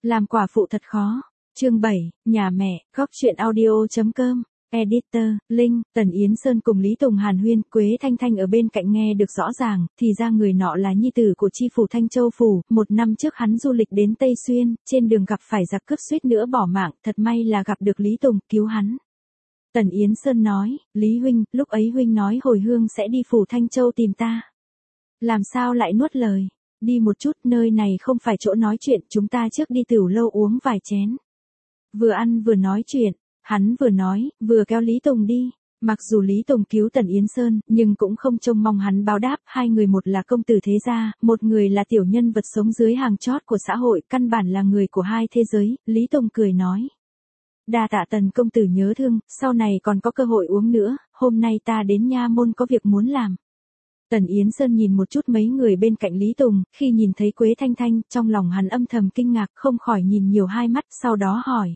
Làm quả phụ thật khó. Chương 7, nhà mẹ, góc truyện audio.com. Editor, Linh, Tần Yến Sơn cùng Lý Tùng hàn huyên, Quế Thanh Thanh ở bên cạnh nghe được rõ ràng, thì ra người nọ là nhi tử của chi phủ Thanh Châu Phủ, 1 năm trước hắn du lịch đến Tây Xuyên, trên đường gặp phải giặc cướp suýt nữa bỏ mạng, thật may là gặp được Lý Tùng, cứu hắn. Tần Yến Sơn nói, Lý huynh, lúc ấy huynh nói hồi hương sẽ đi phủ Thanh Châu tìm ta. Làm sao lại nuốt lời? Đi một chút, nơi này không phải chỗ nói chuyện, chúng ta trước đi tửu lâu uống vài chén. Vừa ăn vừa nói chuyện, hắn vừa nói, vừa kéo Lý Tùng đi. Mặc dù Lý Tùng cứu Tần Yến Sơn, nhưng cũng không trông mong hắn báo đáp, hai người một là công tử thế gia, một người là tiểu nhân vật sống dưới hàng chót của xã hội, căn bản là người của hai thế giới. Lý Tùng cười nói. Đa tạ Tần công tử nhớ thương, sau này còn có cơ hội uống nữa, hôm nay ta đến nha môn có việc muốn làm. Tần Yến Sơn nhìn một chút mấy người bên cạnh Lý Tùng, khi nhìn thấy Quế Thanh Thanh, trong lòng hắn âm thầm kinh ngạc, không khỏi nhìn nhiều hai mắt, sau đó hỏi.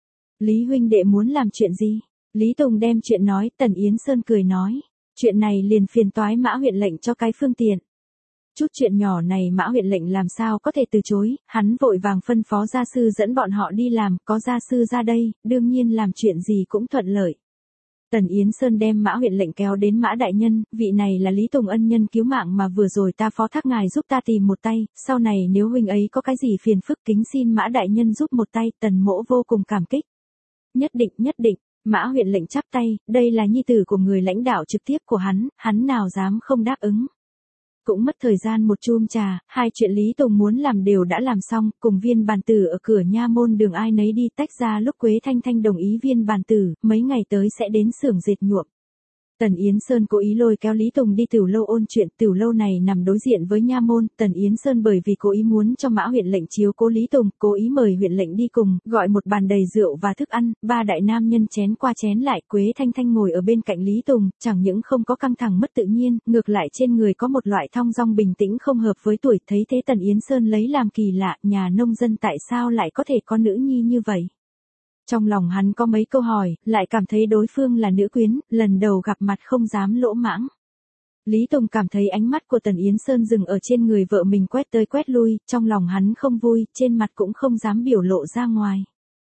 Lý huynh đệ muốn làm chuyện gì? Lý Tùng đem chuyện nói, Tần Yến Sơn cười nói. Chuyện này liền phiền toái Mã huyện lệnh cho cái phương tiện. Chút chuyện nhỏ này Mã huyện lệnh làm sao có thể từ chối, hắn vội vàng phân phó gia sư dẫn bọn họ đi làm, có gia sư ra đây, đương nhiên làm chuyện gì cũng thuận lợi. Tần Yến Sơn đem Mã huyện lệnh kéo đến Mã đại nhân, vị này là Lý Tùng ân nhân cứu mạng mà vừa rồi ta phó thác ngài giúp ta tìm một tay, sau này nếu huynh ấy có cái gì phiền phức kính xin Mã đại nhân giúp một tay, Tần mỗ vô cùng cảm kích. Nhất định, Mã huyện lệnh chắp tay, đây là nhi tử của người lãnh đạo trực tiếp của hắn nào dám không đáp ứng. Cũng mất thời gian một chum trà, hai chuyện Lý Tùng muốn làm đều đã làm xong, cùng Viên Bàn Tử ở cửa nha môn đường ai nấy đi tách ra lúc Quế Thanh Thanh đồng ý Viên Bàn Tử, mấy ngày tới sẽ đến xưởng dệt nhuộm. Tần Yến Sơn cố ý lôi kéo Lý Tùng đi tửu lâu ôn chuyện, tửu lâu này nằm đối diện với nha môn, Tần Yến Sơn bởi vì cố ý muốn cho Mã huyện lệnh chiếu cố Lý Tùng, cố ý mời huyện lệnh đi cùng, gọi một bàn đầy rượu và thức ăn, ba đại nam nhân chén qua chén lại, Quế Thanh Thanh ngồi ở bên cạnh Lý Tùng, chẳng những không có căng thẳng mất tự nhiên, ngược lại trên người có một loại thong dong bình tĩnh không hợp với tuổi, thấy thế Tần Yến Sơn lấy làm kỳ lạ, nhà nông dân tại sao lại có thể có nữ nhi như vậy? Trong lòng hắn có mấy câu hỏi, lại cảm thấy đối phương là nữ quyến, lần đầu gặp mặt không dám lỗ mãng. Lý Tùng cảm thấy ánh mắt của Tần Yến Sơn dừng ở trên người vợ mình quét tới quét lui, trong lòng hắn không vui, trên mặt cũng không dám biểu lộ ra ngoài.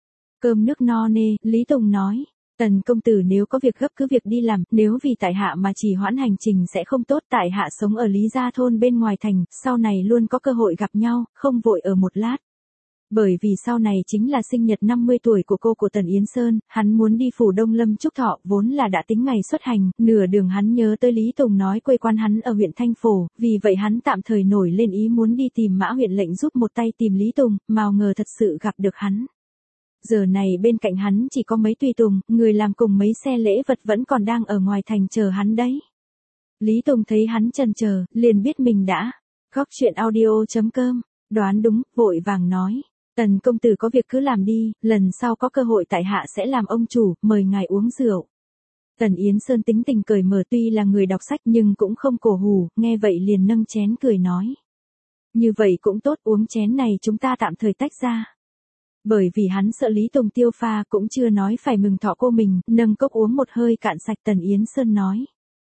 Cơm nước no nê, Lý Tùng nói, Tần công tử nếu có việc gấp cứ việc đi làm, nếu vì tại hạ mà trì hoãn hành trình sẽ không tốt, tại hạ sống ở Lý Gia thôn bên ngoài thành, sau này luôn có cơ hội gặp nhau, không vội ở một lát. Bởi vì sau này chính là sinh nhật 50 tuổi của cô của Tần Yến Sơn, hắn muốn đi phủ Đông Lâm chúc thọ, vốn là đã tính ngày xuất hành, nửa đường hắn nhớ tới Lý Tùng nói quê quán hắn ở huyện Thanh Phổ, vì vậy hắn tạm thời nổi lên ý muốn đi tìm Mã huyện lệnh giúp một tay tìm Lý Tùng, mào ngờ thật sự gặp được hắn. Giờ này bên cạnh hắn chỉ có mấy tùy tùng, người làm cùng mấy xe lễ vật vẫn còn đang ở ngoài thành chờ hắn đấy. Lý Tùng thấy hắn chần chờ, liền biết mình đã. Góc truyện audio.com, đoán đúng, vội vàng nói. Tần công tử có việc cứ làm đi, lần sau có cơ hội tại hạ sẽ làm ông chủ, mời ngài uống rượu. Tần Yến Sơn tính tình cởi mở tuy là người đọc sách nhưng cũng không cổ hủ, nghe vậy liền nâng chén cười nói. Như vậy cũng tốt, uống chén này chúng ta tạm thời tách ra. Bởi vì hắn sợ Lý Tùng tiêu pha cũng chưa nói phải mừng thọ cô mình, nâng cốc uống một hơi cạn sạch Tần Yến Sơn nói.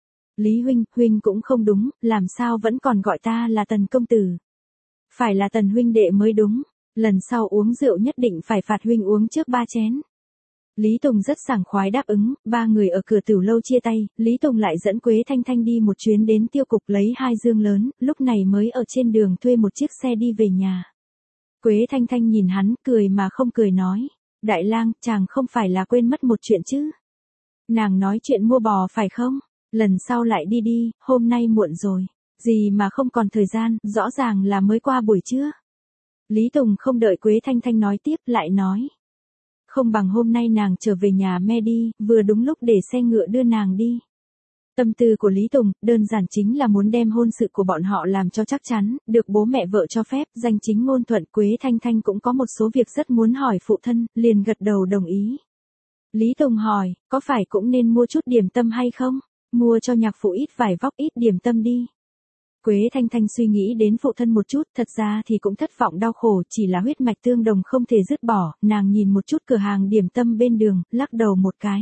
Lý huynh cũng không đúng, làm sao vẫn còn gọi ta là Tần công tử. Phải là Tần huynh đệ mới đúng. Lần sau uống rượu nhất định phải phạt huynh uống trước 3 chén. Lý Tùng rất sảng khoái đáp ứng, ba người ở cửa tửu lâu chia tay, Lý Tùng lại dẫn Quế Thanh Thanh đi một chuyến đến tiêu cục lấy 2 dương lớn, lúc này mới ở trên đường thuê một chiếc xe đi về nhà. Quế Thanh Thanh nhìn hắn, cười mà không cười nói, đại lang, chàng không phải là quên mất một chuyện chứ. Nàng nói chuyện mua bò phải không? Lần sau lại đi đi, hôm nay muộn rồi. Gì mà không còn thời gian, rõ ràng là mới qua buổi trưa. Lý Tùng không đợi Quế Thanh Thanh nói tiếp lại nói. Không bằng hôm nay nàng trở về nhà me đi, vừa đúng lúc để xe ngựa đưa nàng đi. Tâm tư của Lý Tùng, đơn giản chính là muốn đem hôn sự của bọn họ làm cho chắc chắn, được bố mẹ vợ cho phép, danh chính ngôn thuận. Quế Thanh Thanh cũng có một số việc rất muốn hỏi phụ thân, liền gật đầu đồng ý. Lý Tùng hỏi, có phải cũng nên mua chút điểm tâm hay không? Mua cho nhạc phụ ít vải vóc ít điểm tâm đi. Quế Thanh Thanh suy nghĩ đến phụ thân một chút, thật ra thì cũng thất vọng đau khổ, chỉ là huyết mạch tương đồng không thể dứt bỏ, nàng nhìn một chút cửa hàng điểm tâm bên đường, lắc đầu một cái.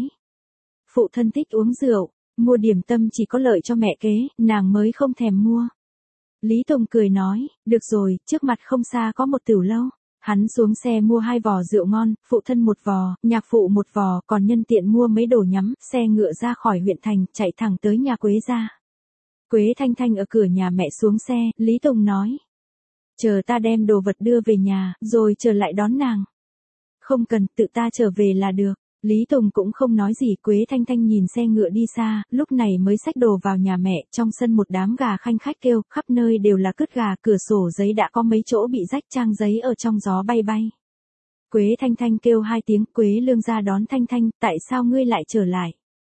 Phụ thân thích uống rượu, mua điểm tâm chỉ có lợi cho mẹ kế, nàng mới không thèm mua. Lý Tùng cười nói, được rồi, trước mặt không xa có một tửu lâu. Hắn xuống xe mua 2 vò rượu ngon, phụ thân 1 vò, nhạc phụ 1 vò, còn nhân tiện mua mấy đồ nhắm, xe ngựa ra khỏi huyện thành, chạy thẳng tới nhà Quế gia. Quế Thanh Thanh ở cửa nhà mẹ xuống xe, Lý Tùng nói. Chờ ta đem đồ vật đưa về nhà, rồi trở lại đón nàng. Không cần, tự ta trở về là được. Lý Tùng cũng không nói gì, Quế Thanh Thanh nhìn xe ngựa đi xa, lúc này mới xách đồ vào nhà mẹ, trong sân một đám gà khanh khách kêu, khắp nơi đều là cứt gà, cửa sổ giấy đã có mấy chỗ bị rách, trang giấy ở trong gió bay bay. Quế Thanh Thanh kêu 2 tiếng, Quế Lương ra đón Thanh Thanh, tại sao ngươi lại trở lại?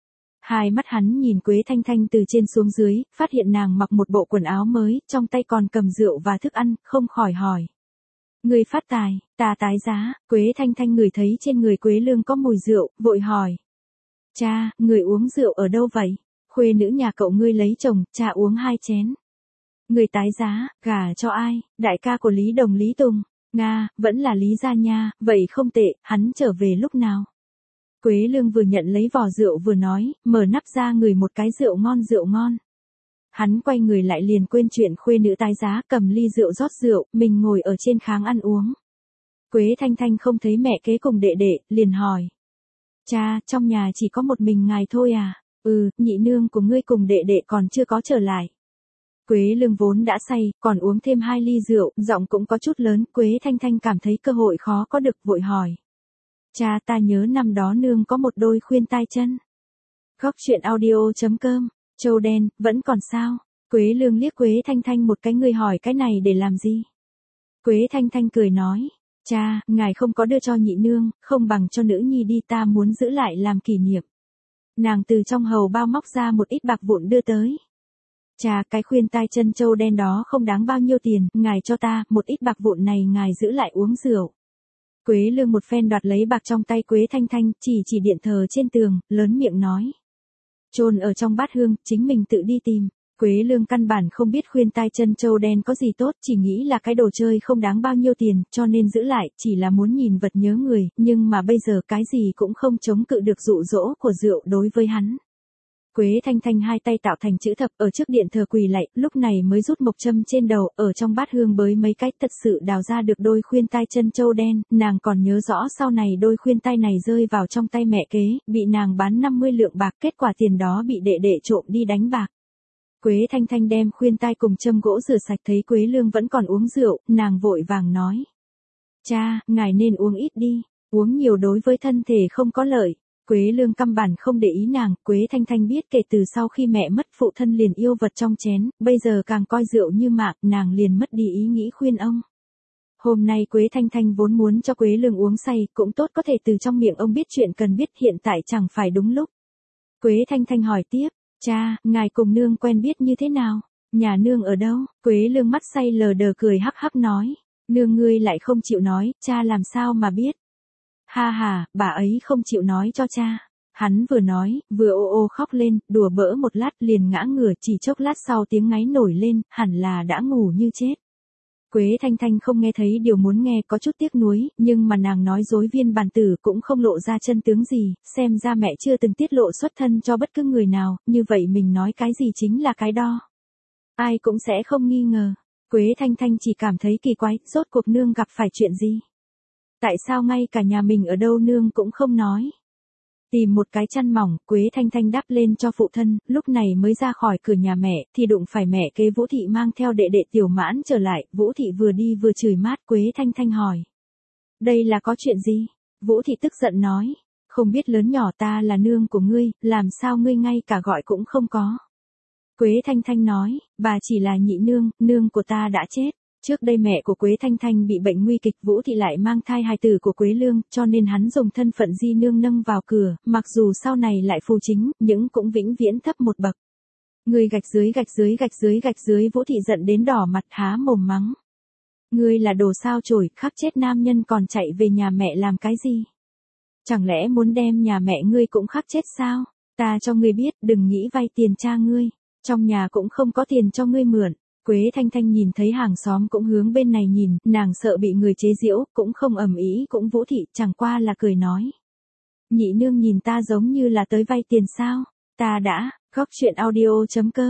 Hai mắt hắn nhìn Quế Thanh Thanh từ trên xuống dưới, phát hiện nàng mặc một bộ quần áo mới, trong tay còn cầm rượu và thức ăn, không khỏi hỏi. Người phát tài, ta tái giá, Quế Thanh Thanh ngửi thấy trên người Quế Lương có mùi rượu, vội hỏi. Cha, người uống rượu ở đâu vậy? Khuê nữ nhà cậu ngươi lấy chồng, cha uống 2 chén. Người tái giá, gả cho ai? Đại ca của Lý Đồng Lý Tùng. Nga, vẫn là Lý gia nha, vậy không tệ, hắn trở về lúc nào? Quế Lương vừa nhận lấy vò rượu vừa nói, mở nắp ra ngửi một cái rượu ngon rượu ngon. Hắn quay người lại liền quên chuyện khuê nữ tái giá, cầm ly rượu rót rượu, mình ngồi ở trên kháng ăn uống. Quế Thanh Thanh không thấy mẹ kế cùng đệ đệ, liền hỏi. Cha, trong nhà chỉ có một mình ngài thôi à? Nhị nương của ngươi cùng đệ đệ còn chưa có trở lại. Quế Lương vốn đã say, còn uống thêm 2 ly rượu, giọng cũng có chút lớn, Quế Thanh Thanh cảm thấy cơ hội khó có được, vội hỏi. Cha, ta nhớ năm đó nương có một đôi khuyên tai chân. Góc truyện audio.com, Châu đen, vẫn còn sao? Quế Lương liếc Quế Thanh Thanh một cái, ngươi hỏi cái này để làm gì? Quế Thanh Thanh cười nói, cha, ngài không có đưa cho nhị nương, không bằng cho nữ nhi đi, ta muốn giữ lại làm kỷ niệm. Nàng từ trong hầu bao móc ra một ít bạc vụn đưa tới. Cha, cái khuyên tai chân châu đen đó không đáng bao nhiêu tiền, ngài cho ta, một ít bạc vụn này ngài giữ lại uống rượu. Quế Lương một phen đoạt lấy bạc trong tay Quế Thanh Thanh, chỉ điện thờ trên tường, lớn miệng nói. Chôn ở trong bát hương, chính mình tự đi tìm. Quế Lương căn bản không biết khuyên tai chân châu đen có gì tốt, chỉ nghĩ là cái đồ chơi không đáng bao nhiêu tiền, cho nên giữ lại, chỉ là muốn nhìn vật nhớ người, nhưng mà bây giờ cái gì cũng không chống cự được dụ dỗ của rượu đối với hắn. Quế Thanh Thanh 2 tay tạo thành chữ thập ở trước điện thờ quỳ lạy, lúc này mới rút mộc châm trên đầu, ở trong bát hương bới mấy cái, thật sự đào ra được đôi khuyên tai chân châu đen, nàng còn nhớ rõ sau này đôi khuyên tai này rơi vào trong tay mẹ kế, bị nàng bán 50 lượng bạc, kết quả tiền đó bị đệ đệ trộm đi đánh bạc. Quế Thanh Thanh đem khuyên tai cùng châm gỗ rửa sạch, thấy Quế Lương vẫn còn uống rượu, nàng vội vàng nói. Cha, ngài nên uống ít đi, uống nhiều đối với thân thể không có lợi. Quế Lương căn bản không để ý nàng, Quế Thanh Thanh biết kể từ sau khi mẹ mất phụ thân liền yêu vật trong chén, bây giờ càng coi rượu như mạng, nàng liền mất đi ý nghĩ khuyên ông. Hôm nay Quế Thanh Thanh vốn muốn cho Quế Lương uống say, cũng tốt có thể từ trong miệng ông biết chuyện cần biết, hiện tại chẳng phải đúng lúc. Quế Thanh Thanh hỏi tiếp, cha, ngài cùng nương quen biết như thế nào? Nhà nương ở đâu? Quế Lương mắt say lờ đờ cười hắc hắc nói, nương ngươi lại không chịu nói, cha làm sao mà biết? Ha ha, bà ấy không chịu nói cho cha. Hắn vừa nói, vừa ô ô khóc lên, đùa bỡ một lát liền ngã ngửa, chỉ chốc lát sau tiếng ngáy nổi lên, hẳn là đã ngủ như chết. Quế Thanh Thanh không nghe thấy điều muốn nghe, có chút tiếc nuối, nhưng mà nàng nói dối viên bàn tử cũng không lộ ra chân tướng gì, xem ra mẹ chưa từng tiết lộ xuất thân cho bất cứ người nào, như vậy mình nói cái gì chính là cái đó. Ai cũng sẽ không nghi ngờ. Quế Thanh Thanh chỉ cảm thấy kỳ quái, rốt cuộc nương gặp phải chuyện gì? Tại sao ngay cả nhà mình ở đâu nương cũng không nói? Tìm một cái chăn mỏng, Quế Thanh Thanh đắp lên cho phụ thân, lúc này mới ra khỏi cửa nhà mẹ, thì đụng phải mẹ kế Vũ Thị mang theo đệ đệ Tiểu Mãn trở lại, Vũ Thị vừa đi vừa chửi mát, Quế Thanh Thanh hỏi. Đây là có chuyện gì? Vũ Thị tức giận nói, không biết lớn nhỏ ta là nương của ngươi, làm sao ngươi ngay cả gọi cũng không có. Quế Thanh Thanh nói, bà chỉ là nhị nương, nương của ta đã chết. Trước đây mẹ của Quế Thanh Thanh bị bệnh nguy kịch, Vũ Thị lại mang thai hài tử của Quế Lương, cho nên hắn dùng thân phận di nương nâng vào cửa, mặc dù sau này lại phù chính, nhưng cũng vĩnh viễn thấp một bậc. Ngươi gạch dưới gạch dưới gạch dưới gạch dưới, Vũ Thị giận đến đỏ mặt há mồm mắng. Ngươi là đồ sao chổi, khắc chết nam nhân còn chạy về nhà mẹ làm cái gì? Chẳng lẽ muốn đem nhà mẹ ngươi cũng khắc chết sao? Ta cho ngươi biết, đừng nghĩ vay tiền cha ngươi, trong nhà cũng không có tiền cho ngươi mượn. Quế Thanh Thanh nhìn thấy hàng xóm cũng hướng bên này nhìn, nàng sợ bị người chế giễu, cũng không ầm ĩ, cũng Vũ Thị, chẳng qua là cười nói. Nhị nương nhìn ta giống như là tới vay tiền sao? Ta đã, góc truyện audio.com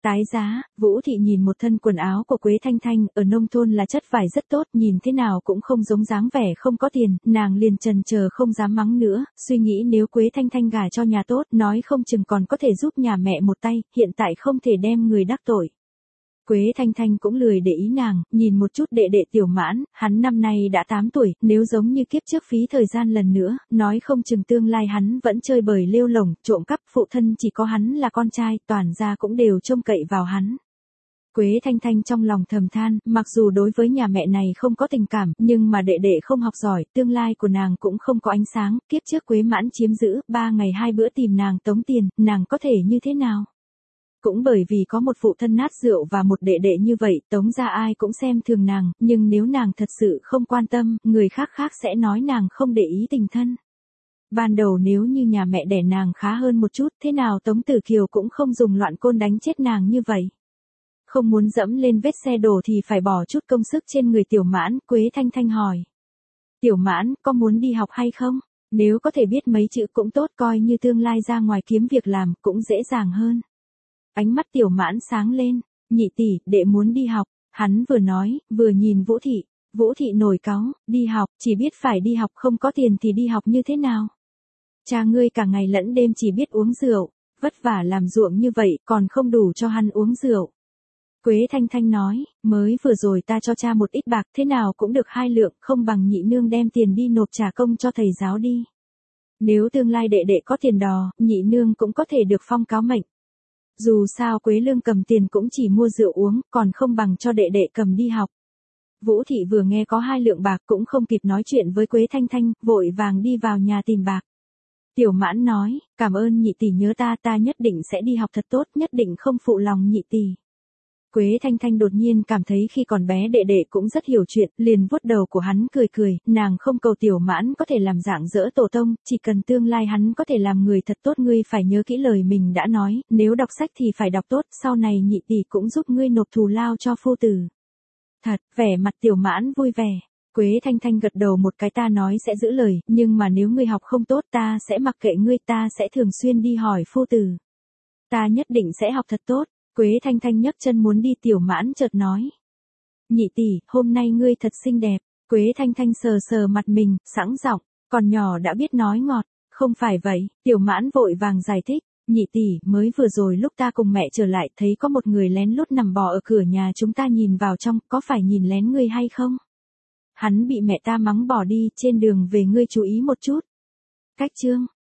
Tái giá, Vũ Thị nhìn một thân quần áo của Quế Thanh Thanh, ở nông thôn là chất vải rất tốt, nhìn thế nào cũng không giống dáng vẻ không có tiền, nàng liền chần chờ không dám mắng nữa, suy nghĩ nếu Quế Thanh Thanh gả cho nhà tốt, nói không chừng còn có thể giúp nhà mẹ một tay, hiện tại không thể đem người đắc tội. Quế Thanh Thanh cũng lười để ý nàng, nhìn một chút đệ đệ Tiểu Mãn, hắn năm nay đã 8 tuổi, nếu giống như kiếp trước phí thời gian lần nữa, nói không chừng tương lai hắn vẫn chơi bời lêu lổng, trộm cắp, phụ thân chỉ có hắn là con trai, toàn gia cũng đều trông cậy vào hắn. Quế Thanh Thanh trong lòng thầm than, mặc dù đối với nhà mẹ này không có tình cảm, nhưng mà đệ đệ không học giỏi, tương lai của nàng cũng không có ánh sáng, kiếp trước Quế Mãn chiếm giữ, 3 ngày 2 bữa tìm nàng tống tiền, nàng có thể như thế nào? Cũng bởi vì có một phụ thân nát rượu và một đệ đệ như vậy, tống ra ai cũng xem thường nàng, nhưng nếu nàng thật sự không quan tâm, người khác khác sẽ nói nàng không để ý tình thân. Ban đầu nếu như nhà mẹ đẻ nàng khá hơn một chút, thế nào Tống Tử Kiều cũng không dùng loạn côn đánh chết nàng như vậy. Không muốn dẫm lên vết xe đổ thì phải bỏ chút công sức trên người Tiểu Mãn, Quế Thanh Thanh hỏi. Tiểu Mãn, có muốn đi học hay không? Nếu có thể biết mấy chữ cũng tốt, coi như tương lai ra ngoài kiếm việc làm, cũng dễ dàng hơn. Ánh mắt Tiểu Mãn sáng lên, nhị tỷ, đệ muốn đi học, hắn vừa nói, vừa nhìn Vũ Thị. Vũ Thị nổi cáu, đi học, chỉ biết phải đi học, không có tiền thì đi học như thế nào? Cha ngươi cả ngày lẫn đêm chỉ biết uống rượu, vất vả làm ruộng như vậy, còn không đủ cho hắn uống rượu. Quế Thanh Thanh nói, mới vừa rồi ta cho cha một ít bạc, thế nào cũng được 2 lượng, không bằng nhị nương đem tiền đi nộp trả công cho thầy giáo đi. Nếu tương lai đệ đệ có tiền đò, nhị nương cũng có thể được phong cáo mệnh. Dù sao Quế Lương cầm tiền cũng chỉ mua rượu uống, còn không bằng cho đệ đệ cầm đi học. Vũ Thị vừa nghe có 2 lượng bạc cũng không kịp nói chuyện với Quế Thanh Thanh, vội vàng đi vào nhà tìm bạc. Tiểu Mãn nói, cảm ơn nhị tỷ nhớ ta, ta nhất định sẽ đi học thật tốt, nhất định không phụ lòng nhị tỷ. Quế Thanh Thanh đột nhiên cảm thấy khi còn bé đệ đệ cũng rất hiểu chuyện, liền vuốt đầu của hắn cười cười, nàng không cầu Tiểu Mãn có thể làm dạng dỡ tổ tông, chỉ cần tương lai hắn có thể làm người thật tốt, ngươi phải nhớ kỹ lời mình đã nói, nếu đọc sách thì phải đọc tốt, sau này nhị tỷ cũng giúp ngươi nộp thù lao cho phu tử. Thật, vẻ mặt Tiểu Mãn vui vẻ. Quế Thanh Thanh gật đầu một cái, ta nói sẽ giữ lời, nhưng mà nếu ngươi học không tốt ta sẽ mặc kệ ngươi, ta sẽ thường xuyên đi hỏi phu tử. Ta nhất định sẽ học thật tốt. Quế Thanh Thanh nhấc chân muốn đi, Tiểu Mãn chợt nói. Nhị tỷ, hôm nay ngươi thật xinh đẹp. Quế Thanh Thanh sờ sờ mặt mình, sẵn giọng, còn nhỏ đã biết nói ngọt. Không phải vậy, Tiểu Mãn vội vàng giải thích. Nhị tỷ, mới vừa rồi lúc ta cùng mẹ trở lại thấy có một người lén lút nằm bò ở cửa nhà chúng ta nhìn vào trong, có phải nhìn lén ngươi hay không? Hắn bị mẹ ta mắng bỏ đi, trên đường về ngươi chú ý một chút. Cách chương